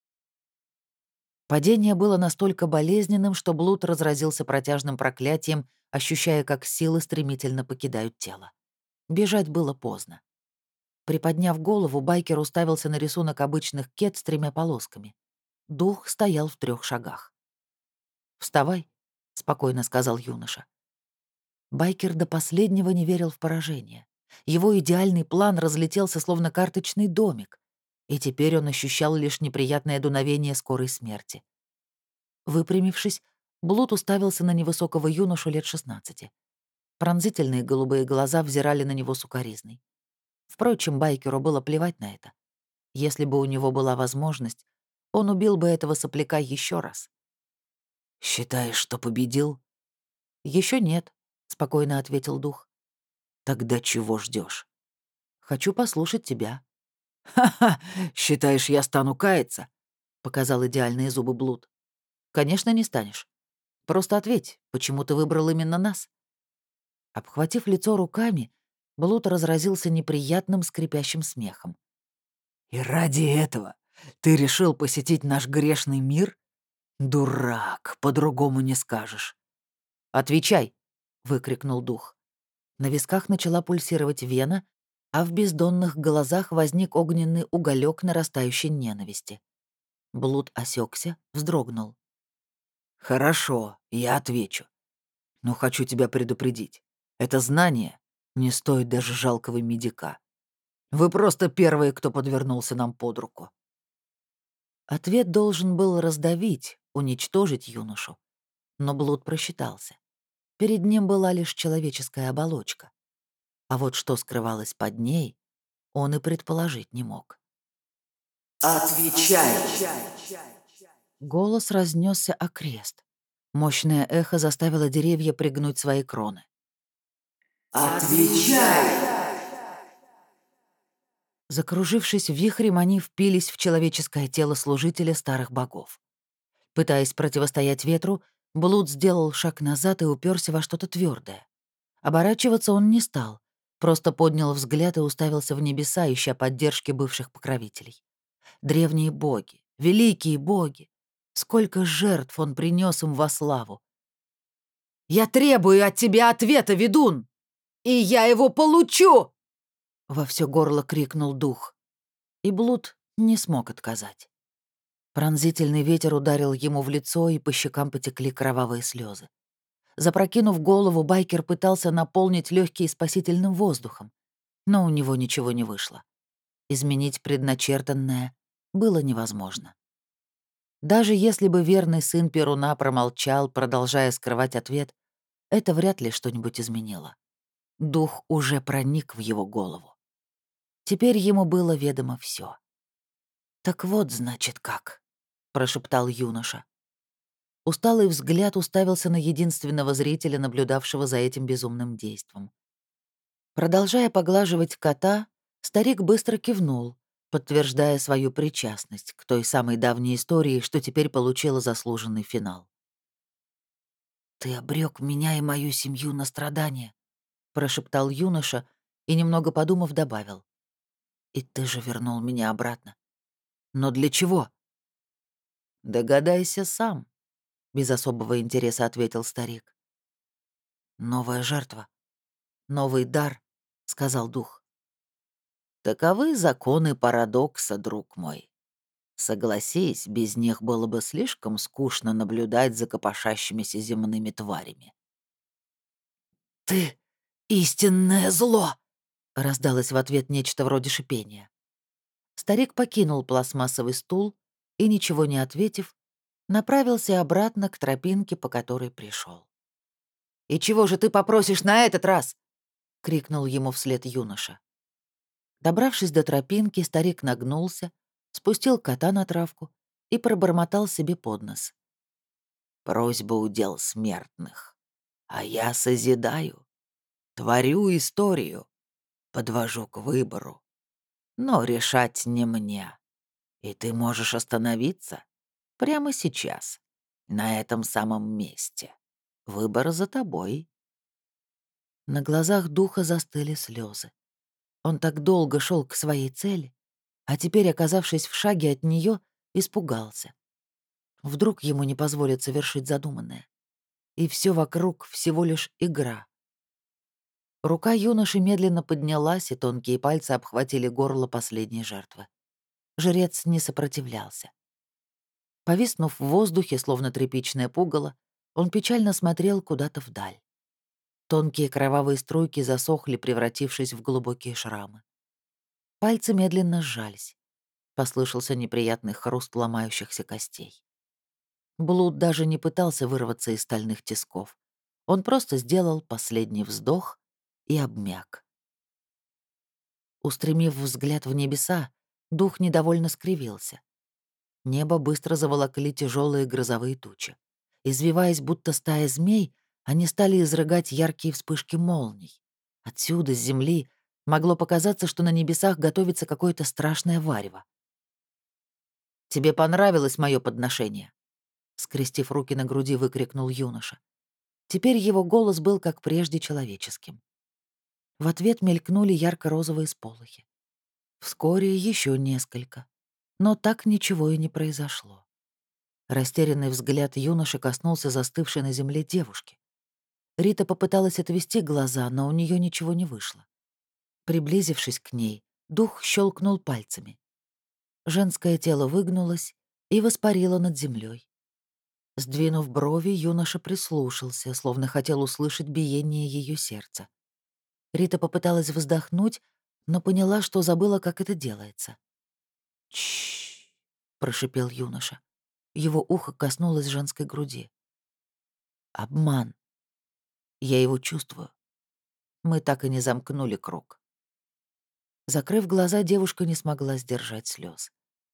Падение было настолько болезненным, что Блуд разразился протяжным проклятием, ощущая, как силы стремительно покидают тело. Бежать было поздно. Приподняв голову, байкер уставился на рисунок обычных кет с тремя полосками. Дух стоял в трех шагах. «Вставай», — спокойно сказал юноша. Байкер до последнего не верил в поражение. Его идеальный план разлетелся, словно карточный домик, и теперь он ощущал лишь неприятное дуновение скорой смерти. Выпрямившись, Блуд уставился на невысокого юношу лет шестнадцати. Пронзительные голубые глаза взирали на него сукоризной. Впрочем, байкеру было плевать на это. Если бы у него была возможность, он убил бы этого сопляка еще раз. «Считаешь, что победил?» Еще нет», — спокойно ответил дух. «Тогда чего ждешь? «Хочу послушать тебя». «Ха-ха! Считаешь, я стану каяться?» — показал идеальные зубы Блуд. «Конечно, не станешь. Просто ответь, почему ты выбрал именно нас?» Обхватив лицо руками, Блуд разразился неприятным скрипящим смехом. «И ради этого ты решил посетить наш грешный мир? Дурак, по-другому не скажешь». «Отвечай!» — выкрикнул дух. На висках начала пульсировать вена, а в бездонных глазах возник огненный уголек нарастающей ненависти. Блуд осекся, вздрогнул. «Хорошо, я отвечу. Но хочу тебя предупредить. Это знание не стоит даже жалкого медика. Вы просто первые, кто подвернулся нам под руку». Ответ должен был раздавить, уничтожить юношу. Но Блуд просчитался. Перед ним была лишь человеческая оболочка. А вот что скрывалось под ней, он и предположить не мог. «Отвечай!» Голос разнесся окрест. Мощное эхо заставило деревья пригнуть свои кроны. «Отвечай!» Закружившись вихрем, они впились в человеческое тело служителя старых богов. Пытаясь противостоять ветру, Блуд сделал шаг назад и уперся во что-то твердое. Оборачиваться он не стал, просто поднял взгляд и уставился в небеса, ища поддержки бывших покровителей. Древние боги, великие боги! Сколько жертв он принес им во славу! «Я требую от тебя ответа, ведун! И я его получу!» Во все горло крикнул дух. И Блуд не смог отказать. Пронзительный ветер ударил ему в лицо, и по щекам потекли кровавые слезы. Запрокинув голову, байкер пытался наполнить легкие спасительным воздухом, но у него ничего не вышло. Изменить предначертанное было невозможно. Даже если бы верный сын Перуна промолчал, продолжая скрывать ответ, это вряд ли что-нибудь изменило. Дух уже проник в его голову. Теперь ему было ведомо все. «Так вот, значит, как», — прошептал юноша. Усталый взгляд уставился на единственного зрителя, наблюдавшего за этим безумным действом. Продолжая поглаживать кота, старик быстро кивнул, подтверждая свою причастность к той самой давней истории, что теперь получила заслуженный финал. «Ты обрек меня и мою семью на страдания», — прошептал юноша и, немного подумав, добавил. «И ты же вернул меня обратно. Но для чего?» «Догадайся сам», — без особого интереса ответил старик. «Новая жертва, новый дар», — сказал дух. «Таковы законы парадокса, друг мой. Согласись, без них было бы слишком скучно наблюдать за копошащимися земными тварями». «Ты — истинное зло!» — раздалось в ответ нечто вроде шипения. Старик покинул пластмассовый стул и, ничего не ответив, направился обратно к тропинке, по которой пришел. «И чего же ты попросишь на этот раз?» — крикнул ему вслед юноша. Добравшись до тропинки, старик нагнулся, спустил кота на травку и пробормотал себе под нос. «Просьба удел смертных, а я созидаю, творю историю, подвожу к выбору, но решать не мне. И ты можешь остановиться прямо сейчас, на этом самом месте. Выбор за тобой». На глазах духа застыли слезы. Он так долго шел к своей цели, а теперь, оказавшись в шаге от нее, испугался. Вдруг ему не позволят совершить задуманное. И все вокруг всего лишь игра. Рука юноши медленно поднялась, и тонкие пальцы обхватили горло последней жертвы. Жрец не сопротивлялся. Повиснув в воздухе, словно тряпичное пугало, он печально смотрел куда-то вдаль. Тонкие кровавые струйки засохли, превратившись в глубокие шрамы. Пальцы медленно сжались. Послышался неприятный хруст ломающихся костей. Блуд даже не пытался вырваться из стальных тисков. Он просто сделал последний вздох и обмяк. Устремив взгляд в небеса, дух недовольно скривился. Небо быстро заволокли тяжелые грозовые тучи. Извиваясь, будто стая змей, они стали изрыгать яркие вспышки молний. Отсюда, с земли, могло показаться, что на небесах готовится какое-то страшное варево. «Тебе понравилось мое подношение?» Скрестив руки на груди, выкрикнул юноша. Теперь его голос был, как прежде, человеческим. В ответ мелькнули ярко-розовые сполохи. Вскоре еще несколько. Но так ничего и не произошло. Растерянный взгляд юноши коснулся застывшей на земле девушки. Рита попыталась отвести глаза, но у нее ничего не вышло. Приблизившись к ней, дух щелкнул пальцами. Женское тело выгнулось и воспарило над землей. Сдвинув брови, юноша прислушался, словно хотел услышать биение ее сердца. Рита попыталась вздохнуть, но поняла, что забыла, как это делается. «Чш!» — прошипел юноша. Его ухо коснулось женской груди. «Обман. Я его чувствую. Мы так и не замкнули круг». Закрыв глаза, девушка не смогла сдержать слез.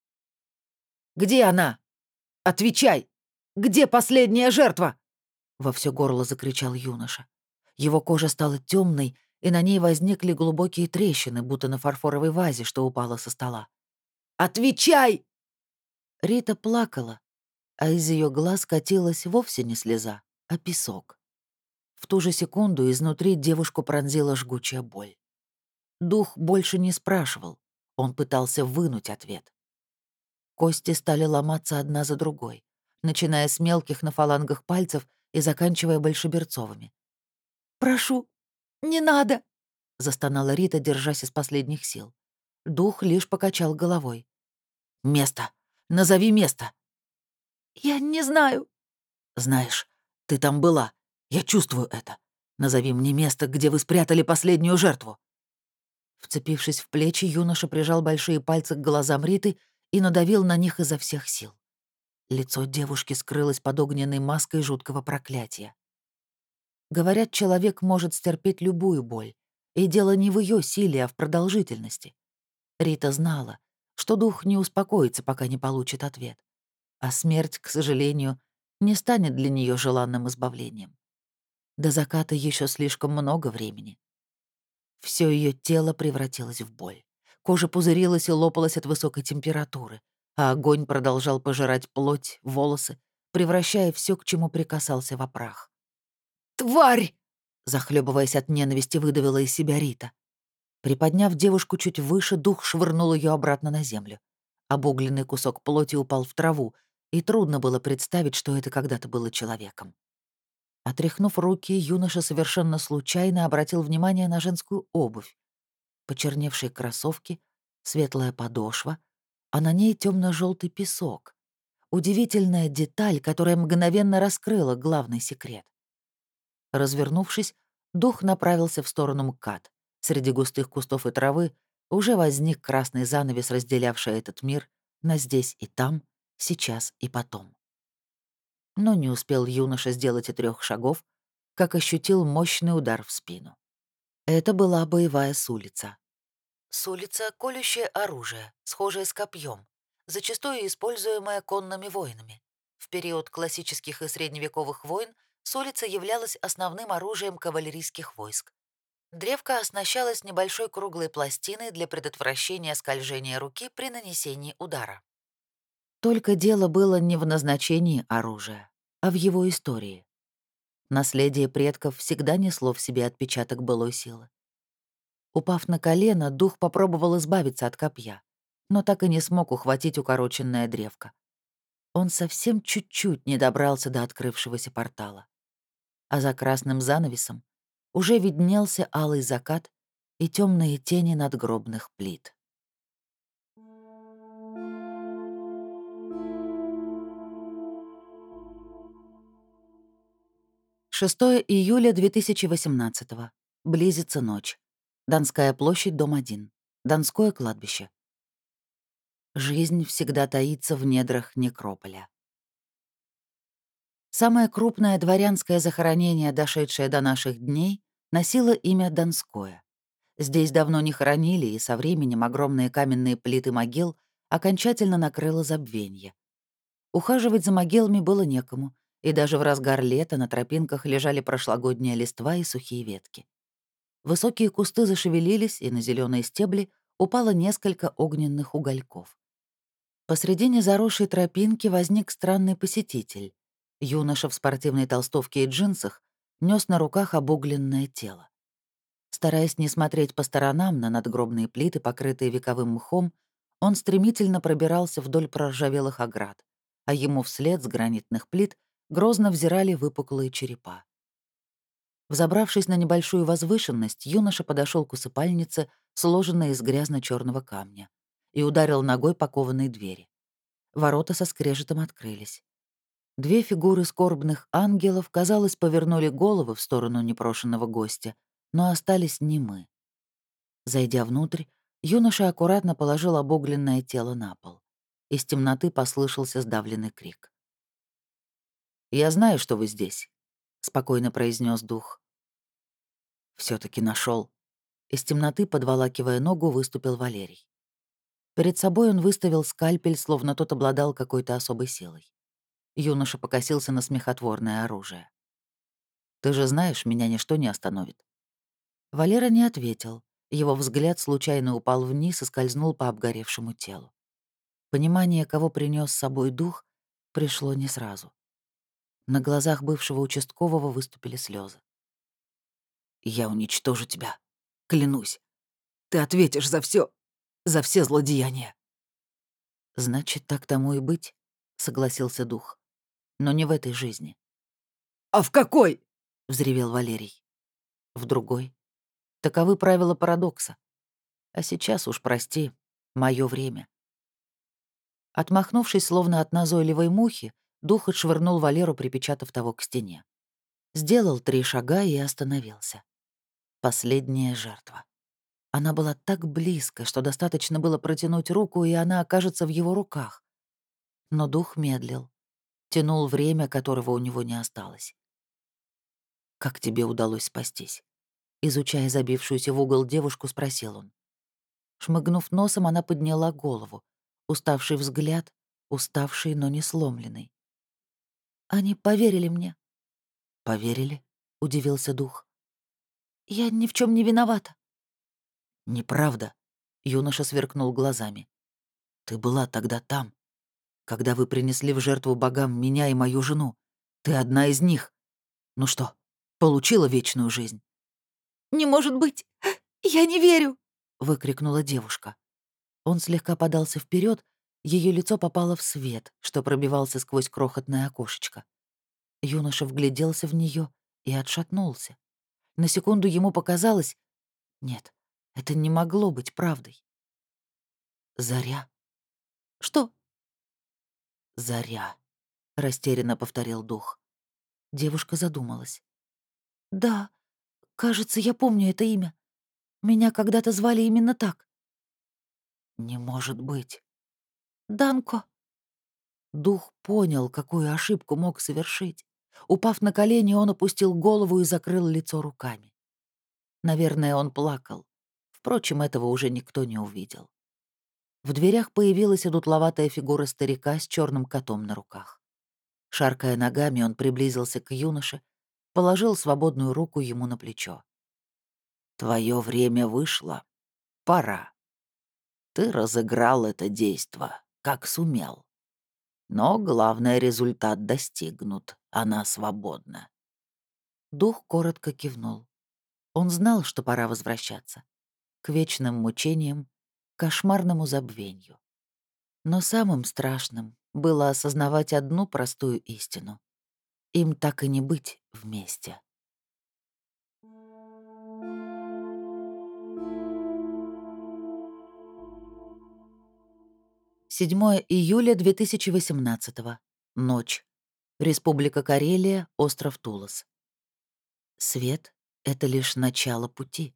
«Где она? Отвечай! Где последняя жертва?» Во все горло закричал юноша. Его кожа стала темной, и на ней возникли глубокие трещины, будто на фарфоровой вазе, что упала со стола. «Отвечай!» Рита плакала, а из ее глаз катилась вовсе не слеза, а песок. В ту же секунду изнутри девушку пронзила жгучая боль. Дух больше не спрашивал, он пытался вынуть ответ. Кости стали ломаться одна за другой, начиная с мелких на фалангах пальцев и заканчивая большеберцовыми. «Прошу, не надо!» — застонала Рита, держась из последних сил. Дух лишь покачал головой. «Место! Назови место!» «Я не знаю». «Знаешь, ты там была. Я чувствую это. Назови мне место, где вы спрятали последнюю жертву». Вцепившись в плечи, юноша прижал большие пальцы к глазам Риты и надавил на них изо всех сил. Лицо девушки скрылось под огненной маской жуткого проклятия. Говорят, человек может стерпеть любую боль, и дело не в ее силе, а в продолжительности. Рита знала, что дух не успокоится, пока не получит ответ. А смерть, к сожалению, не станет для нее желанным избавлением. До заката еще слишком много времени. Все ее тело превратилось в боль. Кожа пузырилась и лопалась от высокой температуры, а огонь продолжал пожирать плоть, волосы, превращая все, к чему прикасался, в прах. «Тварь!» — захлебываясь от ненависти, выдавила из себя Рита. Приподняв девушку чуть выше, дух швырнул ее обратно на землю. Обугленный кусок плоти упал в траву, и трудно было представить, что это когда-то было человеком. Отряхнув руки, юноша совершенно случайно обратил внимание на женскую обувь. Почерневшие кроссовки, светлая подошва, а на ней темно желтый песок. Удивительная деталь, которая мгновенно раскрыла главный секрет. Развернувшись, дух направился в сторону МКАД. Среди густых кустов и травы уже возник красный занавес, разделявший этот мир на здесь и там, сейчас и потом. Но не успел юноша сделать и трех шагов, как ощутил мощный удар в спину. Это была боевая сулица. Сулица — колющее оружие, схожее с копьем, зачастую используемое конными воинами. В период классических и средневековых войн сулица являлась основным оружием кавалерийских войск. Древко оснащалось небольшой круглой пластиной для предотвращения скольжения руки при нанесении удара. Только дело было не в назначении оружия, а в его истории. Наследие предков всегда несло в себе отпечаток былой силы. Упав на колено, дух попробовал избавиться от копья, но так и не смог ухватить укороченное древко. Он совсем чуть-чуть не добрался до открывшегося портала. А за красным занавесом уже виднелся алый закат и темные тени надгробных плит. шестое июля две тысячи восемнадцатого. Близится ночь. Донская площадь, дом один. Донское кладбище. Жизнь всегда таится в недрах некрополя. Самое крупное дворянское захоронение, дошедшее до наших дней, носило имя Донское. Здесь давно не хоронили, и со временем огромные каменные плиты могил окончательно накрыло забвенье. Ухаживать за могилами было некому, и даже в разгар лета на тропинках лежали прошлогодняя листва и сухие ветки. Высокие кусты зашевелились, и на зеленые стебли упало несколько огненных угольков. Посредине заросшей тропинки возник странный посетитель. Юноша в спортивной толстовке и джинсах нес на руках обугленное тело. Стараясь не смотреть по сторонам на надгробные плиты, покрытые вековым мхом, он стремительно пробирался вдоль проржавелых оград, а ему вслед с гранитных плит грозно взирали выпуклые черепа. Взобравшись на небольшую возвышенность, юноша подошел к усыпальнице, сложенной из грязно черного камня, и ударил ногой по кованой двери. Ворота со скрежетом открылись. Две фигуры скорбных ангелов, казалось, повернули головы в сторону непрошенного гостя, но остались немы. Зайдя внутрь, юноша аккуратно положил обугленное тело на пол. Из темноты послышался сдавленный крик. «Я знаю, что вы здесь», — спокойно произнес дух. все таки нашел. Из темноты, подволакивая ногу, выступил Валерий. Перед собой он выставил скальпель, словно тот обладал какой-то особой силой. Юноша покосился на смехотворное оружие. «Ты же знаешь, меня ничто не остановит». Валера не ответил. Его взгляд случайно упал вниз и скользнул по обгоревшему телу. Понимание, кого принес с собой дух, пришло не сразу. На глазах бывшего участкового выступили слезы. «Я уничтожу тебя. Клянусь. Ты ответишь за все, за все злодеяния». «Значит, так тому и быть», — согласился дух. «Но не в этой жизни». «А в какой?» — взревел Валерий. «В другой. Таковы правила парадокса. А сейчас уж прости, мое время». Отмахнувшись, словно от назойливой мухи, дух отшвырнул Валеру, припечатав того к стене. Сделал три шага и остановился. Последняя жертва. Она была так близко, что достаточно было протянуть руку, и она окажется в его руках. Но дух медлил, тянул время, которого у него не осталось. «Как тебе удалось спастись?» Изучая забившуюся в угол девушку, спросил он. Шмыгнув носом, она подняла голову. Уставший взгляд, уставший, но не сломленный. «Они поверили мне». «Поверили?» — удивился дух. «Я ни в чем не виновата». «Неправда», — юноша сверкнул глазами. «Ты была тогда там, когда вы принесли в жертву богам меня и мою жену. Ты одна из них. Ну что, получила вечную жизнь?» «Не может быть! Я не верю!» — выкрикнула девушка. Он слегка подался вперед, ее лицо попало в свет, что пробивался сквозь крохотное окошечко. Юноша вгляделся в нее и отшатнулся. На секунду ему показалось... Нет, это не могло быть правдой. «Заря». «Что?» «Заря», — растерянно повторил дух. Девушка задумалась. «Да, кажется, я помню это имя. Меня когда-то звали именно так». «Не может быть». «Данко». Дух понял, какую ошибку мог совершить. Упав на колени, он опустил голову и закрыл лицо руками. Наверное, он плакал. Впрочем, этого уже никто не увидел. В дверях появилась одутловатая фигура старика с черным котом на руках. Шаркая ногами, он приблизился к юноше, положил свободную руку ему на плечо. «Твое время вышло. Пора. Ты разыграл это действо, как сумел. Но главный результат достигнут. Она свободна». Дух коротко кивнул. Он знал, что пора возвращаться. К вечным мучениям, кошмарному забвению. Но самым страшным было осознавать одну простую истину. Им так и не быть вместе. седьмое июля две тысячи восемнадцатого. Ночь. Республика Карелия, остров Тулас. Свет — это лишь начало пути.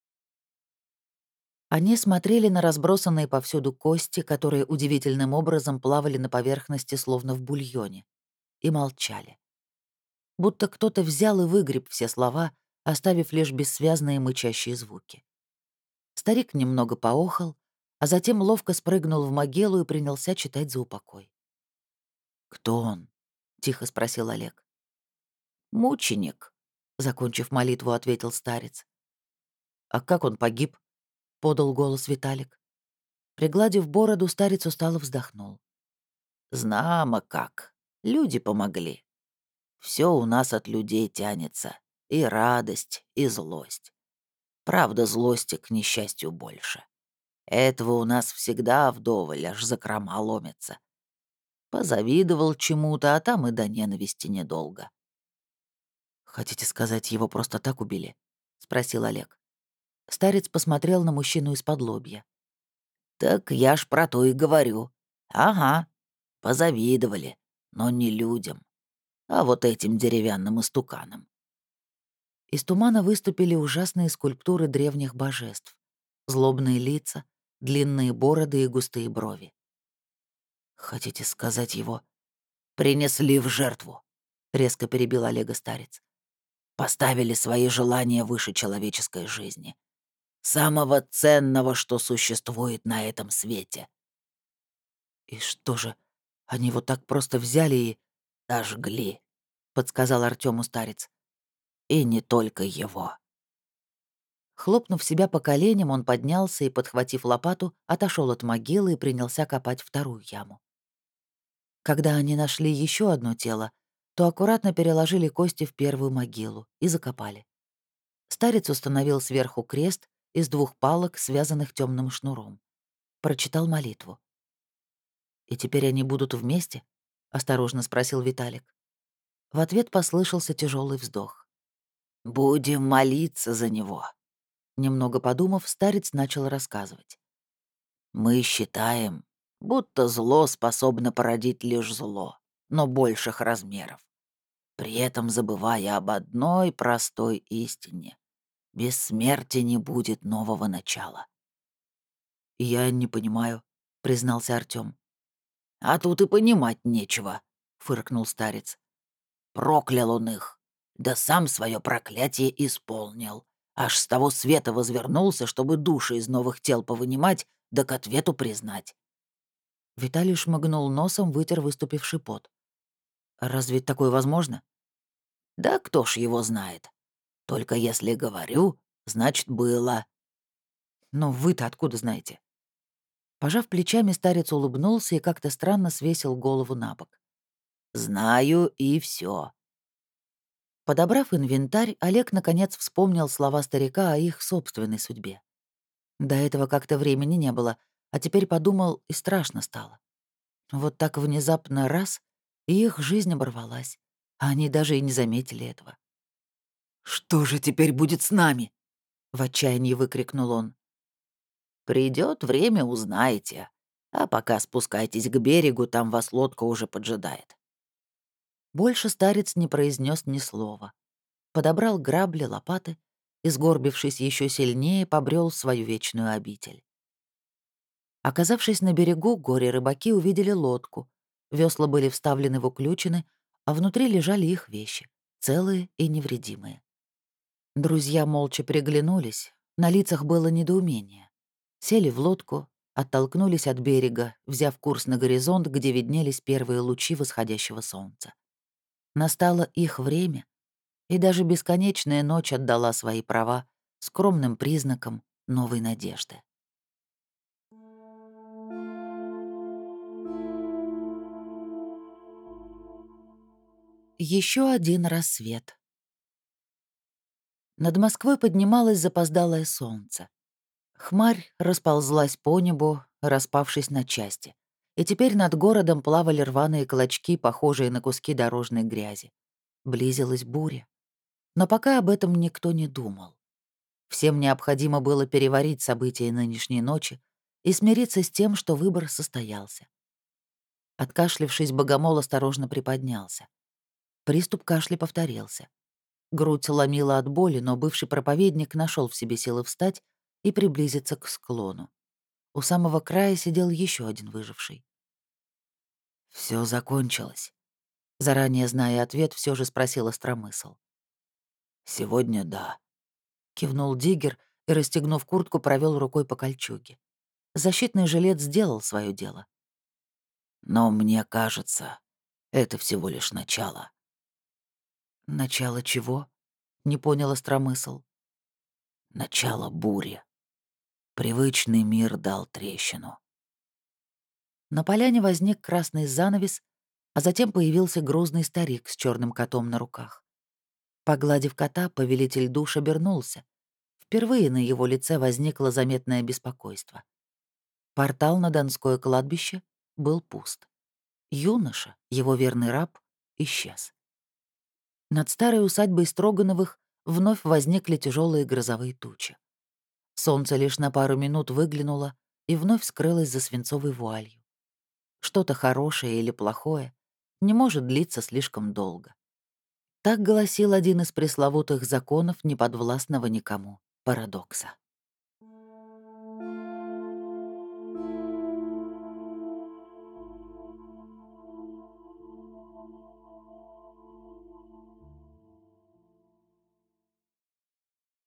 Они смотрели на разбросанные повсюду кости, которые удивительным образом плавали на поверхности, словно в бульоне, и молчали. Будто кто-то взял и выгреб все слова, оставив лишь бессвязные мычащие звуки. Старик немного поохал, а затем ловко спрыгнул в могилу и принялся читать за упокой. «Кто он?» — тихо спросил Олег. «Мученик», — закончив молитву, ответил старец. «А как он погиб?» — подал голос Виталик. Пригладив бороду, старец устало вздохнул. «Знамо как. Люди помогли. Все у нас от людей тянется. И радость, и злость. Правда, злости, к несчастью, больше. Этого у нас всегда вдоволь, аж закрома ломятся. Позавидовал чему-то, а там и до ненависти недолго». «Хотите сказать, его просто так убили?» — спросил Олег. Старец посмотрел на мужчину из-под лобья. «Так я ж про то и говорю. Ага, позавидовали, но не людям, а вот этим деревянным истуканам». Из тумана выступили ужасные скульптуры древних божеств. Злобные лица, длинные бороды и густые брови. «Хотите сказать, его принесли в жертву?» — резко перебил Олега старец. «Поставили свои желания выше человеческой жизни. Самого ценного, что существует на этом свете». «И что же, они вот так просто взяли и...» «Сожгли», — подсказал Артёму старец. «И не только его». Хлопнув себя по коленям, он поднялся и, подхватив лопату, отошел от могилы и принялся копать вторую яму. Когда они нашли еще одно тело, то аккуратно переложили кости в первую могилу и закопали. Старец установил сверху крест из двух палок, связанных темным шнуром. Прочитал молитву. «И теперь они будут вместе?» — осторожно спросил Виталик. В ответ послышался тяжелый вздох. «Будем молиться за него». Немного подумав, старец начал рассказывать. «Мы считаем, будто зло способно породить лишь зло, но больших размеров, при этом забывая об одной простой истине. Без смерти не будет нового начала». «Я не понимаю», — признался Артём. «А тут и понимать нечего», — фыркнул старец. «Проклял он их, да сам свое проклятие исполнил, Аж с того света возвернулся, чтобы души из новых тел повынимать, да к ответу признать. Виталий шмыгнул носом, вытер выступивший пот. «Разве такое возможно?» «Да кто ж его знает. Только если говорю, значит, было». «Но вы-то откуда знаете?» Пожав плечами, старец улыбнулся и как-то странно свесил голову на бок. «Знаю, и все. Подобрав инвентарь, Олег наконец вспомнил слова старика о их собственной судьбе. До этого как-то времени не было, а теперь подумал, и страшно стало. Вот так внезапно раз, и их жизнь оборвалась, а они даже и не заметили этого. Что же теперь будет с нами? В отчаянии выкрикнул он. Придет время, узнаете. А пока спускайтесь к берегу, там вас лодка уже поджидает. Больше старец не произнес ни слова. Подобрал грабли, лопаты и, сгорбившись еще сильнее, побрел в свою вечную обитель. Оказавшись на берегу, горе-рыбаки увидели лодку. Весла были вставлены в уключины, а внутри лежали их вещи, целые и невредимые. Друзья молча приглянулись, на лицах было недоумение. Сели в лодку, оттолкнулись от берега, взяв курс на горизонт, где виднелись первые лучи восходящего солнца. Настало их время, и даже бесконечная ночь отдала свои права скромным признакам новой надежды. Еще один рассвет. Над Москвой поднималось запоздалое солнце. Хмарь расползлась по небу, распавшись на части. И теперь над городом плавали рваные клочки, похожие на куски дорожной грязи. Близилась буря. Но пока об этом никто не думал. Всем необходимо было переварить события нынешней ночи и смириться с тем, что выбор состоялся. Откашлившись, Богомол осторожно приподнялся. Приступ кашля повторился. Грудь ломила от боли, но бывший проповедник нашел в себе силы встать и приблизиться к склону. У самого края сидел еще один выживший. Все закончилось. Заранее зная ответ, все же спросил остромысл. «Сегодня да», — кивнул Диггер и, расстегнув куртку, провел рукой по кольчуге. Защитный жилет сделал свое дело. «Но мне кажется, это всего лишь начало». «Начало чего?» — не понял остромысл. «Начало бури. Привычный мир дал трещину». На поляне возник красный занавес, а затем появился грузный старик с черным котом на руках. Погладив кота, повелитель душ обернулся. Впервые на его лице возникло заметное беспокойство. Портал на Донское кладбище был пуст. Юноша, его верный раб, исчез. Над старой усадьбой Строгановых вновь возникли тяжелые грозовые тучи. Солнце лишь на пару минут выглянуло и вновь скрылось за свинцовой вуалью. Что-то хорошее или плохое не может длиться слишком долго. Так гласил один из пресловутых законов неподвластного никому парадокса.